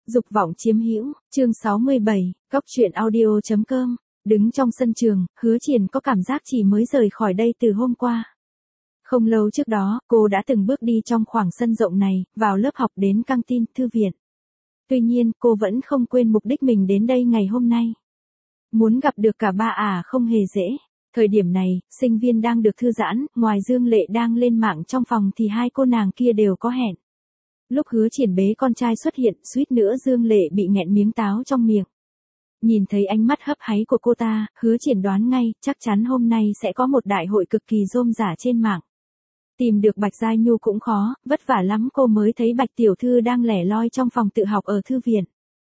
Dục vọng chiếm hữu, chương 67, góc truyện audio.com. Đứng trong sân trường, Hứa Triển có cảm giác chỉ mới rời khỏi đây từ hôm qua. Không lâu trước đó, cô đã từng bước đi trong khoảng sân rộng này, vào lớp học đến căng tin, thư viện. Tuy nhiên, cô vẫn không quên mục đích mình đến đây ngày hôm nay. Muốn gặp được cả ba không hề dễ. Thời điểm này, sinh viên đang được thư giãn, ngoài Dương Lệ đang lên mạng trong phòng thì hai cô nàng kia đều có hẹn. Lúc Hứa Triển bế con trai xuất hiện, suýt nữa Dương Lệ bị nghẹn miếng táo trong miệng. Nhìn thấy ánh mắt hấp háy của cô ta, Hứa Triển đoán ngay, chắc chắn hôm nay sẽ có một đại hội cực kỳ rôm rả trên mạng. Tìm được Bạch Giai Nhu cũng khó, vất vả lắm cô mới thấy Bạch tiểu thư đang lẻ loi trong phòng tự học ở thư viện.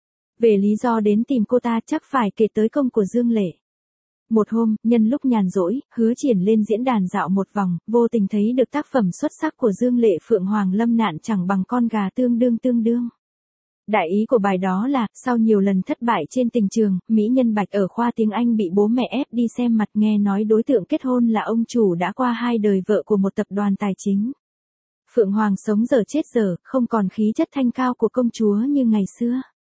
Về lý do đến tìm cô ta chắc phải kể tới công của Dương Lệ. Một hôm, nhân lúc nhàn rỗi, Hứa Triển lên diễn đàn dạo một vòng, vô tình thấy được tác phẩm xuất sắc của Dương Lệ Phượng Hoàng Lâm nạn chẳng bằng con gà tương đương. Đại ý của bài đó là, sau nhiều lần thất bại trên tình trường, mỹ nhân Bạch ở khoa tiếng Anh bị bố mẹ ép đi xem mặt, nghe nói đối tượng kết hôn là ông chủ đã qua 2 đời vợ của một tập đoàn tài chính. Phượng Hoàng sống dở chết dở, không còn khí chất thanh cao của công chúa như ngày xưa.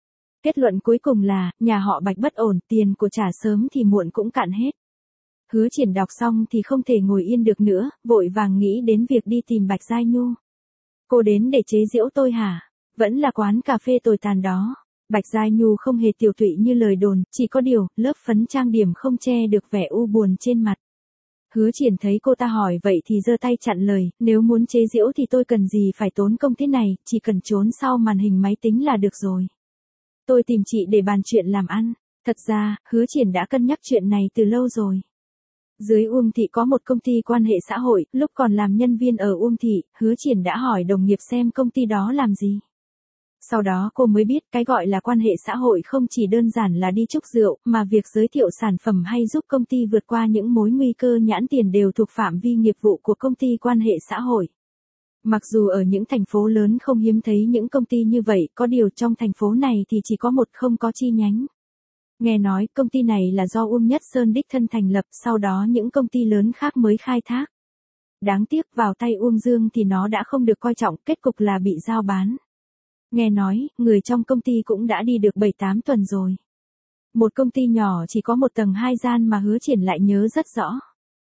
Kết luận cuối cùng là, nhà họ Bạch bất ổn, tiền của trả sớm thì muộn cũng cạn hết. Hứa Triển đọc xong thì không thể ngồi yên được nữa, vội vàng nghĩ đến việc đi tìm Bạch Giai Nhu. Cô đến để chế giễu tôi hả? Vẫn là quán cà phê tồi tàn đó. Bạch Giai Nhu không hề tiểu tụy như lời đồn, chỉ có điều, lớp phấn trang điểm không che được vẻ u buồn trên mặt. Hứa Triển thấy cô ta hỏi vậy thì giơ tay chặn lời, nếu muốn chế giễu thì tôi cần gì phải tốn công thế này, chỉ cần trốn sau màn hình máy tính là được rồi. Tôi tìm chị để bàn chuyện làm ăn. Thật ra, Hứa Triển đã cân nhắc chuyện này từ lâu rồi. Dưới Uông Thị có một công ty quan hệ xã hội, lúc còn làm nhân viên ở Uông Thị, Hứa Triển đã hỏi đồng nghiệp xem công ty đó làm gì. Sau đó cô mới biết cái gọi là quan hệ xã hội không chỉ đơn giản là đi chúc rượu, mà việc giới thiệu sản phẩm hay giúp công ty vượt qua những mối nguy cơ nhãn tiền đều thuộc phạm vi nghiệp vụ của công ty quan hệ xã hội. Mặc dù ở những thành phố lớn không hiếm thấy những công ty như vậy, có điều trong thành phố này thì chỉ có một không có chi nhánh. Nghe nói công ty này là do Uông Nhất Sơn đích thân thành lập, sau đó những công ty lớn khác mới khai thác. Đáng tiếc vào tay Uông Dương thì nó đã không được coi trọng, kết cục là bị giao bán. Nghe nói, người trong công ty cũng đã đi được 7-8 tuần rồi. Một công ty nhỏ chỉ có 1 tầng 2 gian mà Hứa Triển lại nhớ rất rõ.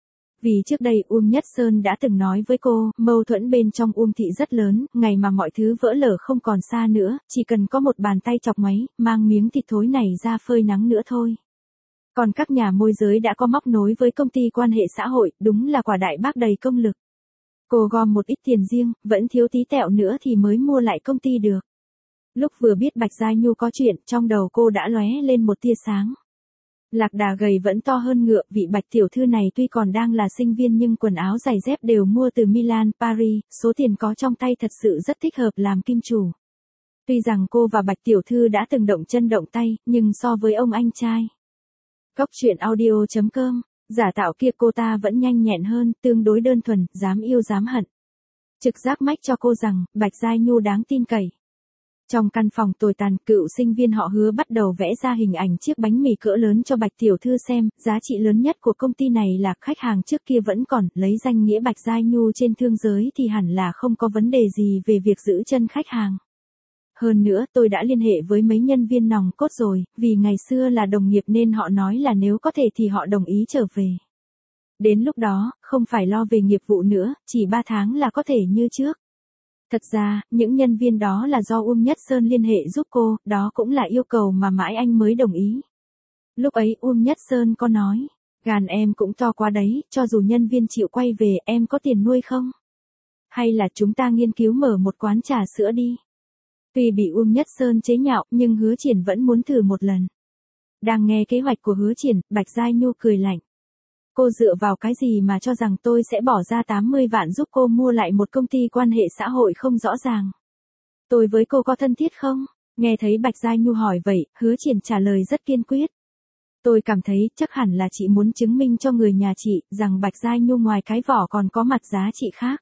Vì trước đây Uông Nhất Sơn đã từng nói với cô, mâu thuẫn bên trong Uông Thị rất lớn, ngày mà mọi thứ vỡ lở không còn xa nữa, chỉ cần có một bàn tay chọc máy, mang miếng thịt thối này ra phơi nắng nữa thôi. Còn các nhà môi giới đã có móc nối với công ty quan hệ xã hội, đúng là quả đại bác đầy công lực. Cô gom một ít tiền riêng, vẫn thiếu tí tẹo nữa thì mới mua lại công ty được. Lúc vừa biết Bạch Giai Nhu có chuyện, trong đầu cô đã lóe lên một tia sáng. Lạc đà gầy vẫn to hơn ngựa, vị Bạch tiểu thư này tuy còn đang là sinh viên nhưng quần áo giày dép đều mua từ Milan, Paris, số tiền có trong tay thật sự rất thích hợp làm kim chủ. Tuy rằng cô và Bạch tiểu thư đã từng động chân động tay, nhưng so với ông anh trai góc truyện audio.com, giả tạo kia cô ta vẫn nhanh nhẹn hơn, tương đối đơn thuần, dám yêu dám hận. Trực giác mách cho cô rằng, Bạch Giai Nhu đáng tin cậy. Trong căn phòng tồi tàn, cựu sinh viên họ Hứa bắt đầu vẽ ra hình ảnh chiếc bánh mì cỡ lớn cho Bạch tiểu thư xem, giá trị lớn nhất của công ty này là khách hàng trước kia vẫn còn, lấy danh nghĩa Bạch Giai Nhu trên thương giới thì hẳn là không có vấn đề gì về việc giữ chân khách hàng. Hơn nữa, tôi đã liên hệ với mấy nhân viên nòng cốt rồi, vì ngày xưa là đồng nghiệp nên họ nói là nếu có thể thì họ đồng ý trở về. Đến lúc đó, không phải lo về nghiệp vụ nữa, chỉ 3 tháng là có thể như trước. Thật ra, những nhân viên đó là do Uông Nhất Sơn liên hệ giúp cô, đó cũng là yêu cầu mà mãi anh mới đồng ý. Lúc ấy Uông Nhất Sơn có nói, gan em cũng to quá đấy, cho dù nhân viên chịu quay về, em có tiền nuôi không? Hay là chúng ta nghiên cứu mở một quán trà sữa đi? Tuy bị Uông Nhất Sơn chế nhạo, nhưng Hứa Triển vẫn muốn thử một lần. Đang nghe kế hoạch của Hứa Triển, Bạch Giai Nhu cười lạnh. Cô dựa vào cái gì mà cho rằng tôi sẽ bỏ ra 80 vạn giúp cô mua lại một công ty quan hệ xã hội không rõ ràng? Tôi với cô có thân thiết không? Nghe thấy Bạch Giai Nhu hỏi vậy, Hứa Triển trả lời rất kiên quyết. Tôi cảm thấy chắc hẳn là chị muốn chứng minh cho người nhà chị, rằng Bạch Giai Nhu ngoài cái vỏ còn có mặt giá trị khác.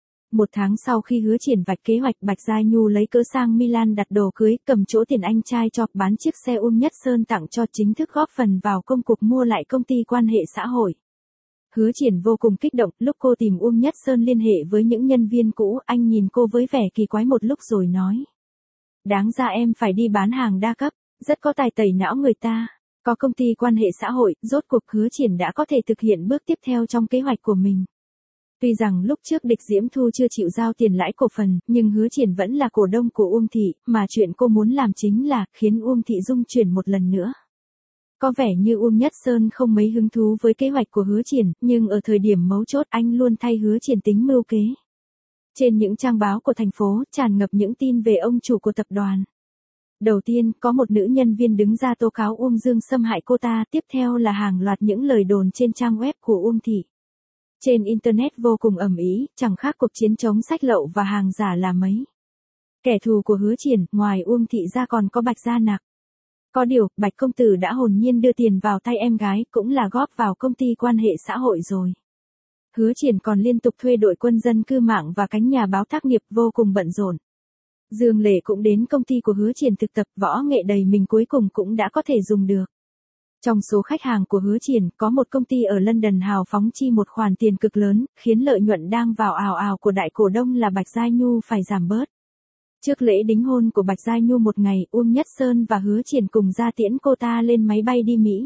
1 tháng sau khi Hứa Triển vạch kế hoạch, Bạch Giai Nhu lấy cớ sang Milan đặt đồ cưới, cầm chỗ tiền anh trai cho, bán chiếc xe Uông Nhất Sơn tặng cho, chính thức góp phần vào công cuộc mua lại công ty quan hệ xã hội. Hứa Triển vô cùng kích động, lúc cô tìm Uông Nhất Sơn liên hệ với những nhân viên cũ, anh nhìn cô với vẻ kỳ quái một lúc rồi nói. Đáng ra em phải đi bán hàng đa cấp, rất có tài tẩy não người ta. Có công ty quan hệ xã hội, rốt cuộc Hứa Triển đã có thể thực hiện bước tiếp theo trong kế hoạch của mình. Tuy rằng lúc trước Địch Diễm Thu chưa chịu giao tiền lãi cổ phần, nhưng Hứa Triển vẫn là cổ đông của Uông Thị, mà chuyện cô muốn làm chính là khiến Uông Thị dung chuyển một lần nữa. Có vẻ như Uông Nhất Sơn không mấy hứng thú với kế hoạch của Hứa Triển, nhưng ở thời điểm mấu chốt anh luôn thay Hứa Triển tính mưu kế. Trên những trang báo của thành phố tràn ngập những tin về ông chủ của tập đoàn. Đầu tiên, có một nữ nhân viên đứng ra tố cáo Uông Dương xâm hại cô ta, tiếp theo là hàng loạt những lời đồn trên trang web của Uông Thị. Trên Internet vô cùng ầm ĩ, chẳng khác cuộc chiến chống sách lậu và hàng giả là mấy. Kẻ thù của Hứa Triển, ngoài Uông Thị ra còn có Bạch Gia Nặc. Có điều, Bạch công tử đã hồn nhiên đưa tiền vào tay em gái, cũng là góp vào công ty quan hệ xã hội rồi. Hứa Triển còn liên tục thuê đội quân dân cư mạng và cánh nhà báo tác nghiệp vô cùng bận rộn. Dương Lệ cũng đến công ty của Hứa Triển thực tập, võ nghệ đầy mình cuối cùng cũng đã có thể dùng được. Trong số khách hàng của Hứa Triển, có một công ty ở London hào phóng chi một khoản tiền cực lớn, khiến lợi nhuận đang vào ào ào của đại cổ đông là Bạch Giai Nhu phải giảm bớt. Trước lễ đính hôn của Bạch Giai Nhu một ngày, Uông Nhất Sơn và Hứa Triển cùng ra tiễn cô ta lên máy bay đi Mỹ.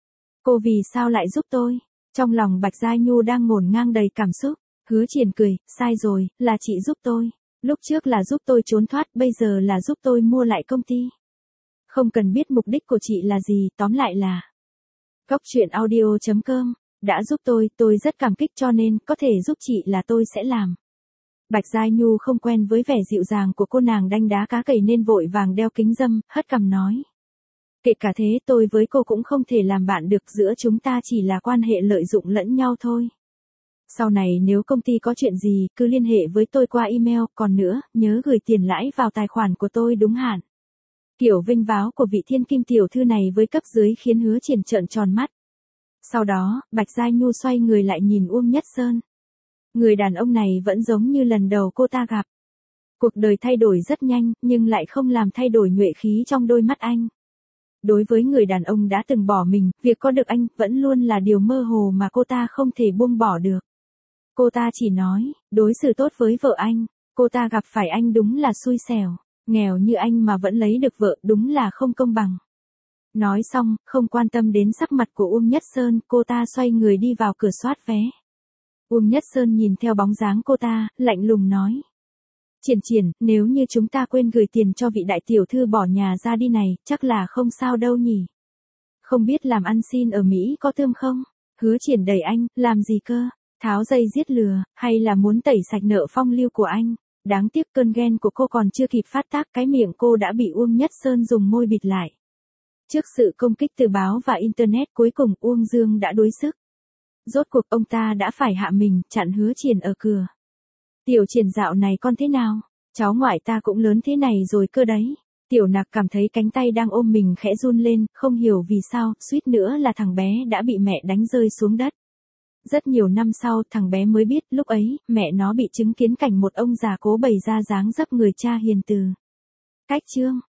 Cô vì sao lại giúp tôi? Trong lòng Bạch Giai Nhu đang ngổn ngang đầy cảm xúc. Hứa Triển cười, sai rồi, là chị giúp tôi. Lúc trước là giúp tôi trốn thoát, bây giờ là giúp tôi mua lại công ty. Không cần biết mục đích của chị là gì, tóm lại là Góc truyện audio.com đã giúp tôi rất cảm kích cho nên có thể giúp chị là tôi sẽ làm. Bạch Giai Nhu không quen với vẻ dịu dàng của cô nàng đanh đá cá cầy nên vội vàng đeo kính râm, hất cằm nói. Kể cả thế tôi với cô cũng không thể làm bạn được, giữa chúng ta chỉ là quan hệ lợi dụng lẫn nhau thôi. Sau này nếu công ty có chuyện gì, cứ liên hệ với tôi qua email, còn nữa, nhớ gửi tiền lãi vào tài khoản của tôi đúng hạn. Kiểu vinh váo của vị thiên kim tiểu thư này với cấp dưới khiến Hứa Triển trợn tròn mắt. Sau đó, Bạch Giai Nhu xoay người lại nhìn Uông Nhất Sơn. Người đàn ông này vẫn giống như lần đầu cô ta gặp. Cuộc đời thay đổi rất nhanh, nhưng lại không làm thay đổi nhuệ khí trong đôi mắt anh. Đối với người đàn ông đã từng bỏ mình, việc có được anh vẫn luôn là điều mơ hồ mà cô ta không thể buông bỏ được. Cô ta chỉ nói, đối xử tốt với vợ anh, cô ta gặp phải anh đúng là xui xẻo, nghèo như anh mà vẫn lấy được vợ đúng là không công bằng. Nói xong, không quan tâm đến sắc mặt của Uông Nhất Sơn, cô ta xoay người đi vào cửa soát vé. Uông Nhất Sơn nhìn theo bóng dáng cô ta, lạnh lùng nói. Triển, nếu như chúng ta quên gửi tiền cho vị đại tiểu thư bỏ nhà ra đi này, chắc là không sao đâu nhỉ. Không biết làm ăn xin ở Mỹ có thơm không? Hứa Triển đẩy anh, làm gì cơ? Tháo dây giết lừa, hay là muốn tẩy sạch nợ phong lưu của anh? Đáng tiếc cơn ghen của cô còn chưa kịp phát tác, cái miệng cô đã bị Uông Nhất Sơn dùng môi bịt lại. Trước sự công kích từ báo và Internet, cuối cùng Uông Dương đã đuối sức. Rốt cuộc ông ta đã phải hạ mình, chặn Hứa Triển ở cửa. Tiểu Triển dạo này con thế nào? Cháu ngoại ta cũng lớn thế này rồi cơ đấy. Tiểu Nặc cảm thấy cánh tay đang ôm mình khẽ run lên, không hiểu vì sao, suýt nữa là thằng bé đã bị mẹ đánh rơi xuống đất. Rất nhiều năm sau, thằng bé mới biết, lúc ấy, mẹ nó bị chứng kiến cảnh một ông già cố bày ra dáng dấp người cha hiền từ. Cách chương